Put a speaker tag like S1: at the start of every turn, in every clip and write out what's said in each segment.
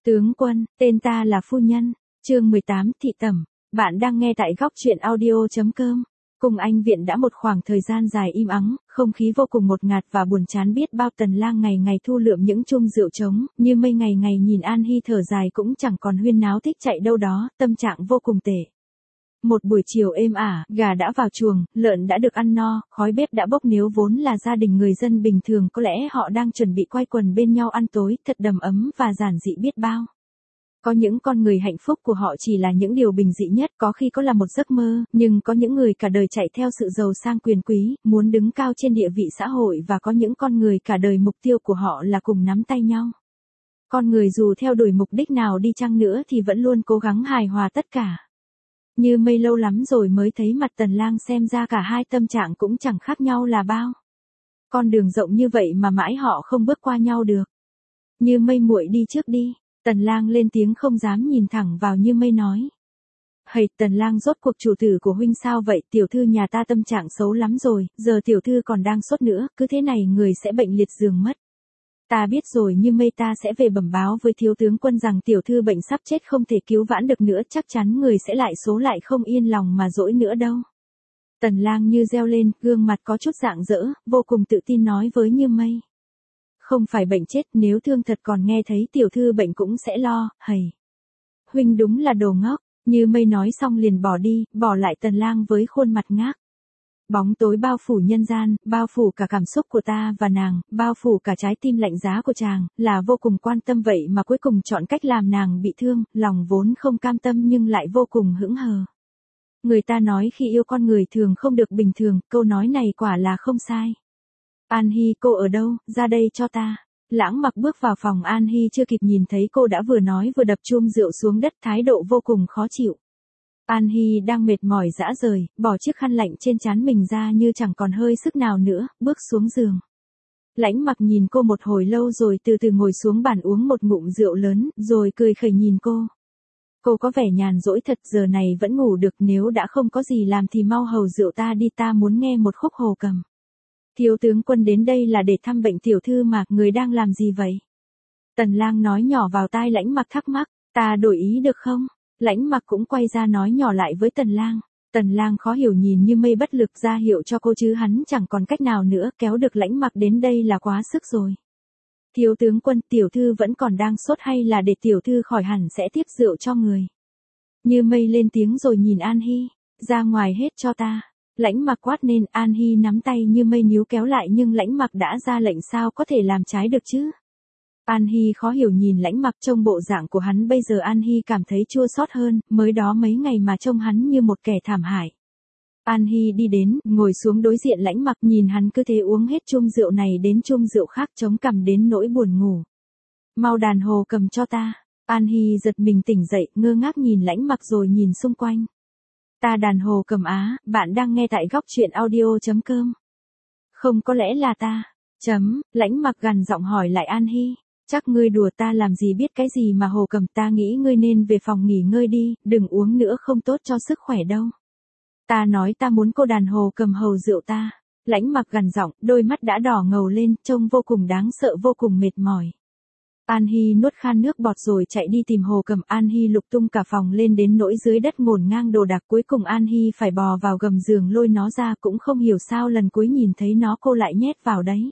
S1: Tướng quân, tên ta là phu nhân. Chương 18, thị tẩm. Bạn đang nghe tại góc truyện audio.com. Cùng anh viện đã một khoảng thời gian dài im ắng, không khí vô cùng ngột ngạt và buồn chán biết bao. Tần Lang ngày ngày thu lượm những chung rượu trống, như mây ngày ngày nhìn An Hi thở dài cũng chẳng còn huyên náo thích chạy đâu đó, tâm trạng vô cùng tệ. Một buổi chiều êm ả, gà đã vào chuồng, lợn đã được ăn no, khói bếp đã bốc. Nếu vốn là gia đình người dân bình thường có lẽ họ đang chuẩn bị quây quần bên nhau ăn tối, thật đầm ấm và giản dị biết bao. Có những con người hạnh phúc của họ chỉ là những điều bình dị nhất, có khi có là một giấc mơ, nhưng có những người cả đời chạy theo sự giàu sang quyền quý, muốn đứng cao trên địa vị xã hội, và có những con người cả đời mục tiêu của họ là cùng nắm tay nhau. Con người dù theo đuổi mục đích nào đi chăng nữa thì vẫn luôn cố gắng hài hòa tất cả. Như mây lâu lắm rồi mới thấy mặt Tần Lang, xem ra cả hai tâm trạng cũng chẳng khác nhau là bao. Con đường rộng như vậy mà mãi họ không bước qua nhau được. Như mây muội đi trước đi. Tần Lang lên tiếng không dám nhìn thẳng vào Như mây nói. Hầy, Tần Lang, rốt cuộc chủ tử của huynh sao vậy? Tiểu thư nhà ta tâm trạng xấu lắm rồi, giờ tiểu thư còn đang sốt nữa, cứ thế này người sẽ bệnh liệt giường mất. Ta biết rồi, Như mây, ta sẽ về bẩm báo với thiếu tướng quân rằng tiểu thư bệnh sắp chết không thể cứu vãn được nữa, chắc chắn người sẽ lại số lại không yên lòng mà dỗi nữa đâu. Tần Lang như reo lên, gương mặt có chút rạng rỡ, vô cùng tự tin nói với Như mây. Không phải bệnh chết, nếu thương thật còn nghe thấy tiểu thư bệnh cũng sẽ lo, hầy. Huynh đúng là đồ ngốc. Như mây nói xong liền bỏ đi, bỏ lại Tần Lang với khuôn mặt ngác. Bóng tối bao phủ nhân gian, bao phủ cả cảm xúc của ta và nàng, bao phủ cả trái tim lạnh giá của chàng, là vô cùng quan tâm vậy mà cuối cùng chọn cách làm nàng bị thương, lòng vốn không cam tâm nhưng lại vô cùng hững hờ. Người ta nói khi yêu con người thường không được bình thường, câu nói này quả là không sai. An Hi, cô ở đâu, ra đây cho ta. Lãng Mặc bước vào phòng An Hi chưa kịp nhìn thấy cô đã vừa nói vừa đập chum rượu xuống đất, thái độ vô cùng khó chịu. An Hi đang mệt mỏi rã rời, bỏ chiếc khăn lạnh trên trán mình ra như chẳng còn hơi sức nào nữa, bước xuống giường. Lãnh Mặc nhìn cô một hồi lâu rồi từ từ ngồi xuống bàn uống một ngụm rượu lớn, rồi cười khẩy nhìn cô. Cô có vẻ nhàn rỗi thật, giờ này vẫn ngủ được, nếu đã không có gì làm thì mau hầu rượu ta đi, ta muốn nghe một khúc Hồ Cầm. Thiếu tướng quân đến đây là để thăm bệnh tiểu thư mà, người đang làm gì vậy? Tần Lang nói nhỏ vào tai Lãnh Mặc thắc mắc, ta đổi ý được không? Lãnh Mặc cũng quay ra nói nhỏ lại với Tần Lang. Tần Lang khó hiểu nhìn Như mây bất lực ra hiệu cho cô chứ hắn chẳng còn cách nào nữa, kéo được Lãnh Mặc đến đây là quá sức rồi. Thiếu tướng quân, tiểu thư vẫn còn đang sốt hay là để tiểu thư khỏi hẳn sẽ tiếp rượu cho người? Như mây lên tiếng rồi nhìn An Hi, ra ngoài hết cho ta. Lãnh Mặc quát nên, An Hi nắm tay Như mây níu kéo lại nhưng Lãnh Mặc đã ra lệnh sao có thể làm trái được chứ. An Hi khó hiểu nhìn Lãnh Mặc, trông bộ dạng của hắn bây giờ An Hi cảm thấy chua xót hơn, mới đó mấy ngày mà trông hắn như một kẻ thảm hại. An Hi đi đến, ngồi xuống đối diện Lãnh Mặc, nhìn hắn cứ thế uống hết chum rượu này đến chum rượu khác, chống cằm đến nỗi buồn ngủ. Mau đàn Hồ Cầm cho ta. An Hi giật mình tỉnh dậy, ngơ ngác nhìn Lãnh Mặc rồi nhìn xung quanh. Ta đàn Hồ Cầm á, bạn đang nghe tại góc truyện audio.com. Không, có lẽ là ta. Lãnh Mặc gằn giọng hỏi lại An Hi. Chắc ngươi đùa, ta làm gì biết cái gì mà Hồ Cầm, ta nghĩ ngươi nên về phòng nghỉ ngơi đi, đừng uống nữa không tốt cho sức khỏe đâu. Ta nói ta muốn cô đàn Hồ Cầm hầu rượu ta. Lãnh Mặc gằn giọng, đôi mắt đã đỏ ngầu lên, trông vô cùng đáng sợ, vô cùng mệt mỏi. An Hi nuốt khan nước bọt rồi chạy đi tìm Hồ Cầm. An Hi lục tung cả phòng lên đến nỗi dưới đất ngổn ngang đồ đạc, cuối cùng An Hi phải bò vào gầm giường lôi nó ra, cũng không hiểu sao lần cuối nhìn thấy nó cô lại nhét vào đấy.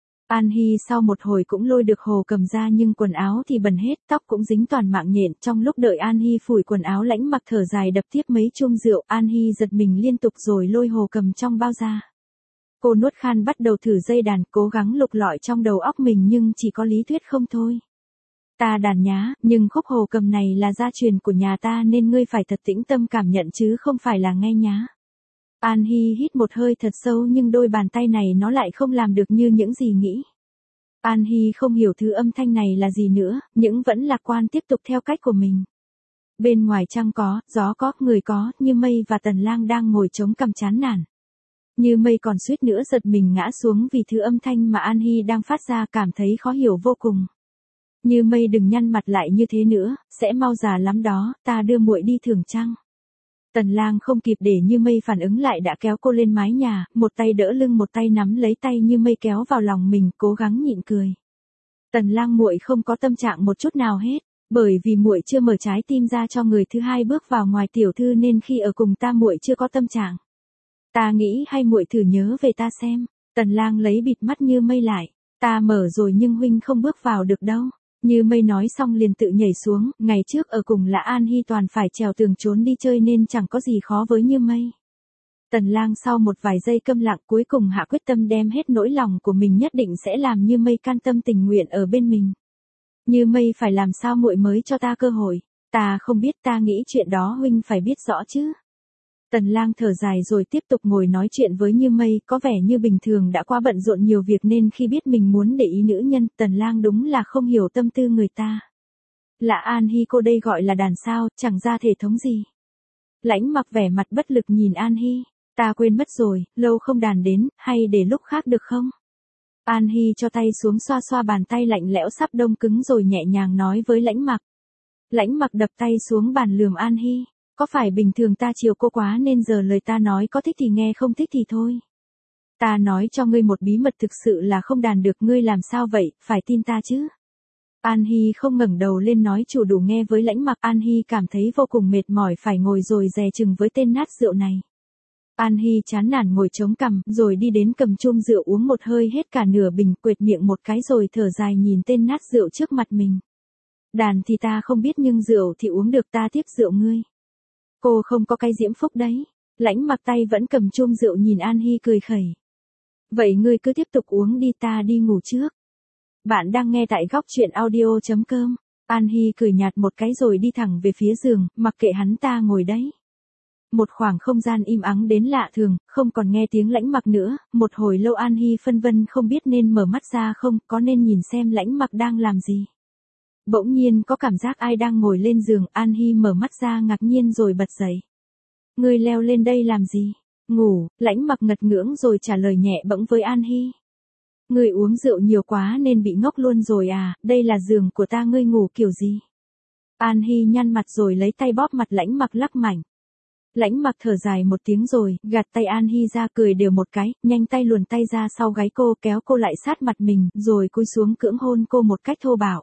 S1: An Hi sau một hồi cũng lôi được Hồ Cầm ra nhưng quần áo thì bẩn hết, tóc cũng dính toàn mạng nhện. Trong lúc đợi An Hi phủi quần áo, Lãnh Mặc thở dài đập tiếp mấy chum rượu. An Hi giật mình liên tục rồi lôi Hồ Cầm trong bao ra. Cô nuốt khan bắt đầu thử dây đàn, cố gắng lục lọi trong đầu óc mình nhưng chỉ có lý thuyết không thôi. Ta đàn nhá, nhưng khúc Hồ Cầm này là gia truyền của nhà ta nên ngươi phải thật tĩnh tâm cảm nhận chứ không phải là nghe nhá. An Hi hít một hơi thật sâu nhưng đôi bàn tay này nó lại không làm được như những gì nghĩ. An Hi không hiểu thứ âm thanh này là gì nữa, nhưng vẫn lạc quan tiếp tục theo cách của mình. Bên ngoài trăng có, gió có, người có, Như mây và Tần Lang đang ngồi chống cằm chán nản. Như mây còn suýt nữa giật mình ngã xuống vì thứ âm thanh mà An Hi đang phát ra, cảm thấy khó hiểu vô cùng. Như mây đừng nhăn mặt lại như thế nữa, sẽ mau già lắm đó, ta đưa muội đi thưởng trăng. Tần Lang không kịp để Như mây phản ứng lại đã kéo cô lên mái nhà, một tay đỡ lưng một tay nắm lấy tay Như mây kéo vào lòng mình, cố gắng nhịn cười. Tần Lang muội không có tâm trạng một chút nào hết. Bởi vì muội chưa mở trái tim ra cho người thứ hai bước vào ngoài tiểu thư nên khi ở cùng ta muội chưa có tâm trạng. Ta nghĩ hay muội thử nhớ về ta xem. Tần Lang lấy bịt mắt Như Mây lại. Ta mở rồi nhưng huynh không bước vào được đâu. Như Mây nói xong liền tự nhảy xuống, ngày trước ở cùng là An Hi toàn phải trèo tường trốn đi chơi nên chẳng có gì khó với Như Mây. Tần Lang sau một vài giây câm lặng cuối cùng hạ quyết tâm đem hết nỗi lòng của mình nhất định sẽ làm Như Mây can tâm tình nguyện ở bên mình. Như Mây phải làm sao muội mới cho ta cơ hội. Ta không biết, ta nghĩ chuyện đó huynh phải biết rõ chứ. Tần Lang thở dài rồi tiếp tục ngồi nói chuyện với Như Mây, có vẻ như bình thường đã qua bận rộn nhiều việc nên khi biết mình muốn để ý nữ nhân, Tần Lang đúng là không hiểu tâm tư người ta. Là An Hi cô đây gọi là đàn sao, chẳng ra thể thống gì. Lãnh Mặc vẻ mặt bất lực nhìn An Hi, ta quên mất rồi, lâu không đàn đến, hay để lúc khác được không? An Hi cho tay xuống xoa xoa bàn tay lạnh lẽo sắp đông cứng rồi nhẹ nhàng nói với Lãnh Mặc. Lãnh Mặc đập tay xuống bàn lườm An Hi. Có phải bình thường ta chiều cô quá nên giờ lời ta nói có thích thì nghe không thích thì thôi. Ta nói cho ngươi một bí mật thực sự là không đàn được, ngươi làm sao vậy, phải tin ta chứ. An Hi không ngẩng đầu lên nói chủ đủ nghe với Lãnh Mặc. An Hi cảm thấy vô cùng mệt mỏi phải ngồi rồi dè chừng với tên nát rượu này. An Hi chán nản ngồi chống cằm rồi đi đến cầm chum rượu uống một hơi hết cả nửa bình, quệt miệng một cái rồi thở dài nhìn tên nát rượu trước mặt mình. Đàn thì ta không biết nhưng rượu thì uống được, ta tiếc rượu ngươi. Cô không có cái diễm phúc đấy. Lãnh Mặc tay vẫn cầm chum rượu nhìn An Hi cười khẩy. Vậy ngươi cứ tiếp tục uống đi, ta đi ngủ trước. Bạn đang nghe tại góc truyện audio.com. An Hi cười nhạt một cái rồi đi thẳng về phía giường, mặc kệ hắn ta ngồi đấy. Một khoảng không gian im ắng đến lạ thường, không còn nghe tiếng Lãnh Mặc nữa, một hồi lâu An Hi phân vân không biết nên mở mắt ra không, có nên nhìn xem Lãnh Mặc đang làm gì. Bỗng nhiên có cảm giác ai đang ngồi lên giường, An Hi mở mắt ra ngạc nhiên rồi bật dậy. Ngươi leo lên đây làm gì? Ngủ. Lãnh Mặc ngật ngưỡng rồi trả lời nhẹ bẫng với An Hi. Ngươi uống rượu nhiều quá nên bị ngốc luôn rồi à, đây là giường của ta, ngươi ngủ kiểu gì? An Hi nhăn mặt rồi lấy tay bóp mặt Lãnh Mặc lắc mạnh. Lãnh Mặc thở dài một tiếng rồi, gạt tay An Hi ra cười đều một cái, nhanh tay luồn tay ra sau gáy cô kéo cô lại sát mặt mình, rồi cúi xuống cưỡng hôn cô một cách thô bạo.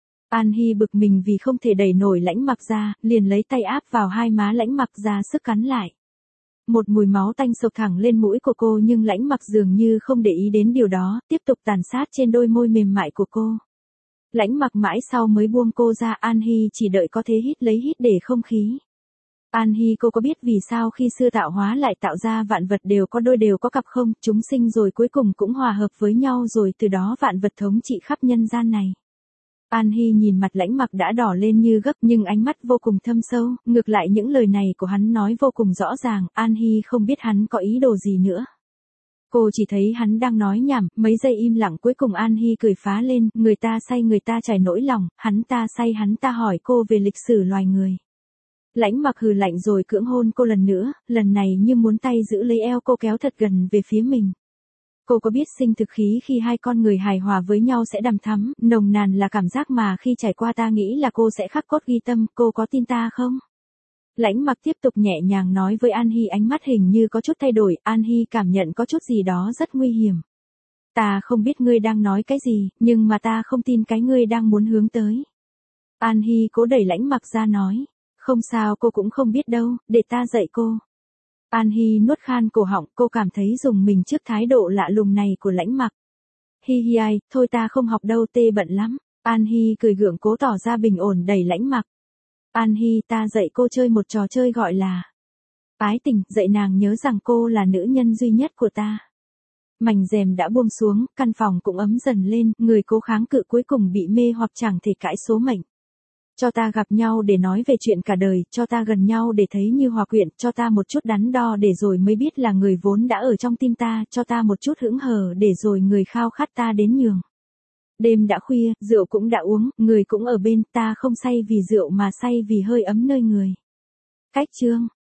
S1: An Hi bực mình vì không thể đẩy nổi Lãnh Mặc ra, liền lấy tay áp vào hai má Lãnh Mặc ra sức cắn lại. Một mùi máu tanh sộc thẳng lên mũi của cô nhưng Lãnh Mặc dường như không để ý đến điều đó, tiếp tục tàn sát trên đôi môi mềm mại của cô. Lãnh Mặc mãi sau mới buông cô ra, An Hi chỉ đợi có thế hít lấy hít để không khí. An Hi cô có biết vì sao khi xưa tạo hóa lại tạo ra vạn vật đều có đôi đều có cặp không, chúng sinh rồi cuối cùng cũng hòa hợp với nhau rồi từ đó vạn vật thống trị khắp nhân gian này. An Hi nhìn mặt Lãnh Mặc đã đỏ lên như gấc nhưng ánh mắt vô cùng thâm sâu, ngược lại những lời này của hắn nói vô cùng rõ ràng, An Hi không biết hắn có ý đồ gì nữa. Cô chỉ thấy hắn đang nói nhảm, mấy giây im lặng cuối cùng An Hi cười phá lên, người ta say người ta trải nỗi lòng, hắn ta say hắn ta hỏi cô về lịch sử loài người. Lãnh Mặc hừ lạnh rồi cưỡng hôn cô lần nữa, lần này như muốn tay giữ lấy eo cô kéo thật gần về phía mình. Cô có biết sinh thực khí khi hai con người hài hòa với nhau sẽ đằm thắm, nồng nàn là cảm giác mà khi trải qua ta nghĩ là cô sẽ khắc cốt ghi tâm, cô có tin ta không? Lãnh Mặc tiếp tục nhẹ nhàng nói với An Hi, ánh mắt hình như có chút thay đổi, An Hi cảm nhận có chút gì đó rất nguy hiểm. Ta không biết ngươi đang nói cái gì, nhưng mà ta không tin cái ngươi đang muốn hướng tới. An Hi cố đẩy Lãnh Mặc ra nói, không sao cô cũng không biết đâu, để ta dạy cô. An Hi nuốt khan cổ họng, cô cảm thấy rùng mình trước thái độ lạ lùng này của Lãnh Mặc. Hi hi ai, thôi ta không học đâu, tê bận lắm. An Hi cười gượng cố tỏ ra bình ổn đẩy Lãnh Mặc. An Hi, ta dạy cô chơi một trò chơi gọi là ái tình, dạy nàng nhớ rằng cô là nữ nhân duy nhất của ta. Mảnh rèm đã buông xuống, căn phòng cũng ấm dần lên, người cố kháng cự cuối cùng bị mê hoặc chẳng thể cãi số mệnh. Cho ta gặp nhau để nói về chuyện cả đời, cho ta gần nhau để thấy như hòa quyện, cho ta một chút đắn đo để rồi mới biết là người vốn đã ở trong tim ta, cho ta một chút hững hờ để rồi người khao khát ta đến nhường. Đêm đã khuya, rượu cũng đã uống, người cũng ở bên, ta không say vì rượu mà say vì hơi ấm nơi người. Cách chương